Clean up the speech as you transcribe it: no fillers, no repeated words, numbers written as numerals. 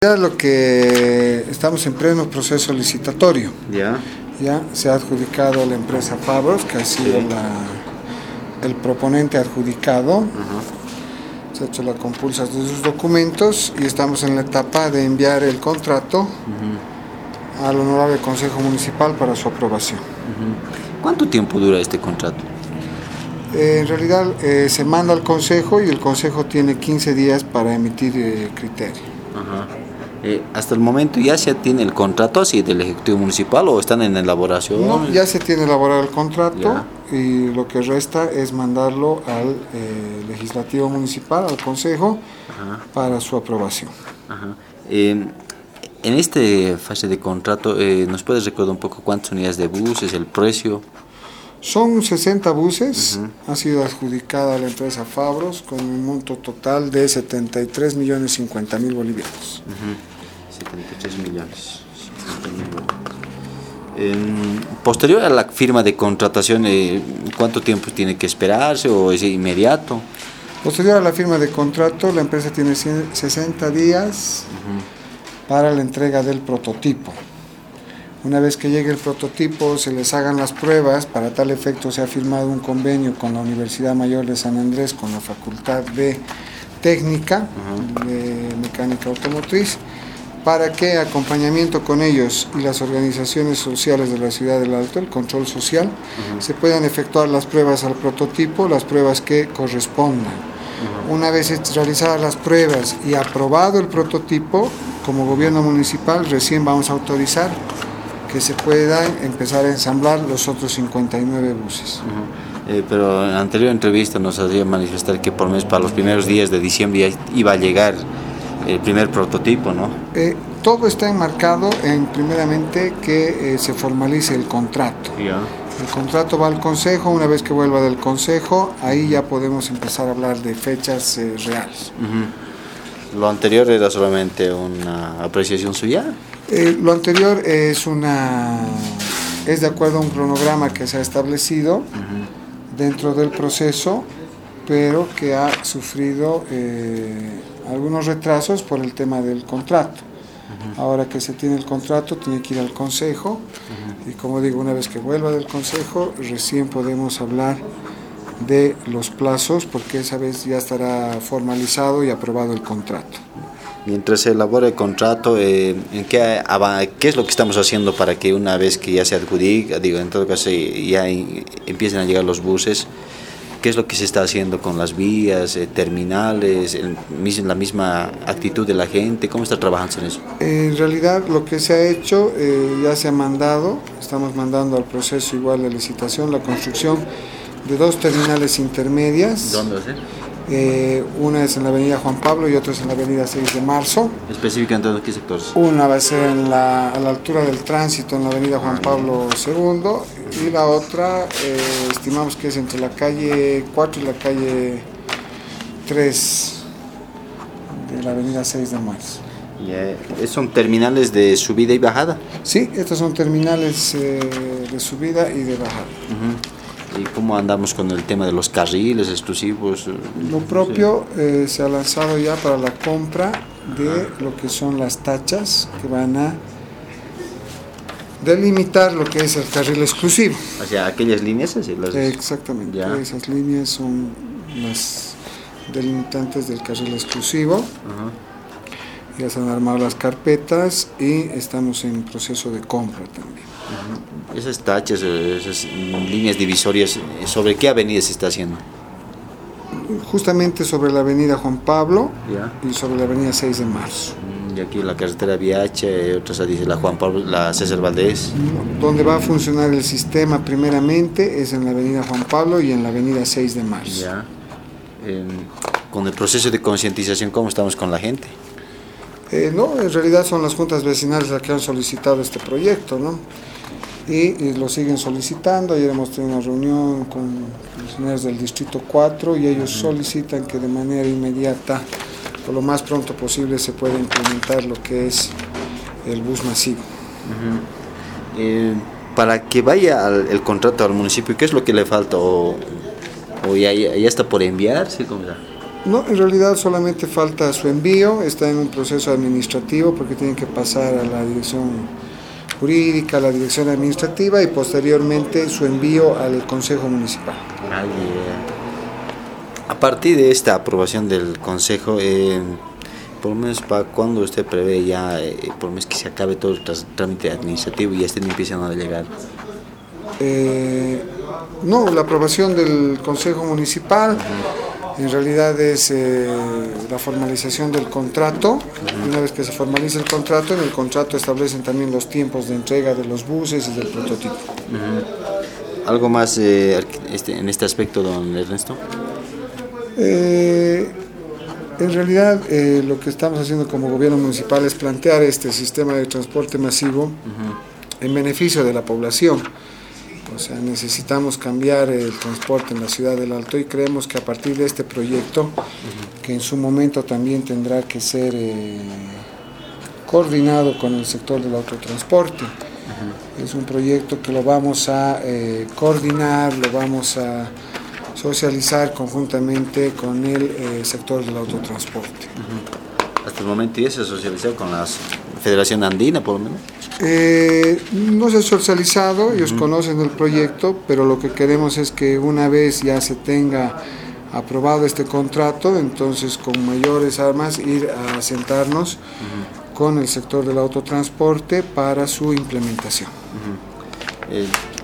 Ya lo que estamos en pleno proceso licitatorio. Ya se ha adjudicado a la empresa Fabros, que ha sido el proponente adjudicado. Se ha hecho la compulsa de sus documentos y estamos en la etapa de enviar el contrato al Honorable Consejo Municipal para su aprobación. ¿Cuánto tiempo dura este contrato? En realidad se manda al Consejo y el Consejo tiene 15 días para emitir criterio. Hasta el momento ya se tiene el contrato así del Ejecutivo Municipal o están en elaboración. No, ya se tiene elaborado el contrato y lo que resta es mandarlo al Legislativo Municipal, al Consejo, para su aprobación. En esta fase de contrato, ¿nos puedes recordar un poco cuántas unidades de buses, el precio? Son 60 buses, ha sido adjudicada a la empresa Fabros con un monto total de 73.050.000 bolivianos. 73 millones. Posterior a la firma de contratación, ¿cuánto tiempo tiene que esperarse o es inmediato? Posterior a la firma de contrato, la empresa tiene 60 días para la entrega del prototipo. Una vez que llegue el prototipo, se les hagan las pruebas. Para tal efecto se ha firmado un convenio con la Universidad Mayor de San Andrés, con la Facultad de Técnica, de Mecánica Automotriz, para que acompañamiento con ellos y las organizaciones sociales de la ciudad del Alto, el control social, se puedan efectuar las pruebas al prototipo, las pruebas que correspondan. Una vez realizadas las pruebas y aprobado el prototipo, como gobierno municipal recién vamos a autorizar que se puedan empezar a ensamblar los otros 59 buses. Pero en la anterior entrevista nos hacía manifestar que por mes, para los primeros días de diciembre ya iba a llegar el primer prototipo, ¿no? Todo está enmarcado en, primeramente, que se formalice el contrato. El contrato va al Consejo. Una vez que vuelva del Consejo, ahí ya podemos empezar a hablar de fechas reales. Lo anterior era solamente una apreciación suya. Lo anterior es de acuerdo a un cronograma que se ha establecido dentro del proceso, pero que ha sufrido algunos retrasos por el tema del contrato. Ahora que se tiene el contrato, tiene que ir al Consejo y, como digo, una vez que vuelva del Consejo, recién podemos hablar de los plazos, porque esa vez ya estará formalizado y aprobado el contrato. Mientras se elabora el contrato, ¿qué es lo que estamos haciendo para que una vez que ya se adjudica, en todo caso ya empiecen a llegar los buses, qué es lo que se está haciendo con las vías, terminales, la misma actitud de la gente? ¿Cómo está trabajando en eso? En realidad lo que se ha hecho, ya se ha mandado, estamos mandando al proceso igual de licitación, la construcción de 2 terminales intermedias. ¿Dónde va a ser? Una es en la avenida Juan Pablo y otra es en la avenida 6 de marzo. ¿Específicamente en qué sectores? Una va a ser a la altura del tránsito en la avenida Juan Pablo II y la otra estimamos que es entre la calle 4 y la calle 3 de la avenida 6 de marzo. ¿Son terminales de subida y bajada? Sí, estas son terminales de subida y de bajada. ¿Y cómo andamos con el tema de los carriles exclusivos? Lo propio se ha lanzado ya para la compra de lo que son las tachas que van a delimitar lo que es el carril exclusivo. O sea, aquellas líneas así. Exactamente, esas líneas son las delimitantes del carril exclusivo. Ya se han armado las carpetas y estamos en proceso de compra también. Esas tachas, esas líneas divisorias, ¿sobre qué avenida se está haciendo? Justamente sobre la avenida Juan Pablo y sobre la avenida 6 de marzo. Y aquí la carretera Viacha, otras dice la Juan Pablo, la César Valdés. Donde va a funcionar el sistema primeramente es en la avenida Juan Pablo y en la avenida 6 de marzo. Con el proceso de concientización, ¿cómo estamos con la gente? No, en realidad son las juntas vecinales las que han solicitado este proyecto, ¿no? Y lo siguen solicitando. Ayer hemos tenido una reunión con funcionarios del Distrito 4 y ellos solicitan que de manera inmediata, o lo más pronto posible, se pueda implementar lo que es el bus masivo. Para que vaya el contrato al municipio, ¿qué es lo que le falta? ¿O ya está por enviarse? ¿Cómo está? No, en realidad solamente falta su envío, está en un proceso administrativo porque tiene que pasar a la dirección jurídica, a la dirección administrativa y posteriormente su envío al Consejo Municipal. A partir de esta aprobación del Consejo, por lo menos para cuando usted prevé ya, por lo menos que se acabe todo el trámite administrativo y empiezan a llegar. No, la aprobación del Consejo Municipal en realidad es la formalización del contrato. Una vez que se formaliza el contrato, en el contrato establecen también los tiempos de entrega de los buses y del prototipo. ¿Algo más en este aspecto, don Ernesto? En realidad lo que estamos haciendo como gobierno municipal es plantear este sistema de transporte masivo en beneficio de la población. O sea, necesitamos cambiar el transporte en la ciudad del Alto y creemos que a partir de este proyecto, que en su momento también tendrá que ser coordinado con el sector del autotransporte, es un proyecto que lo vamos a coordinar, lo vamos a socializar conjuntamente con el sector del autotransporte. Hasta el momento ya se ha socializado con la Federación Andina, por lo menos. No se ha socializado, ellos conocen el proyecto, pero lo que queremos es que una vez ya se tenga aprobado este contrato, entonces con mayores armas ir a sentarnos con el sector del autotransporte para su implementación.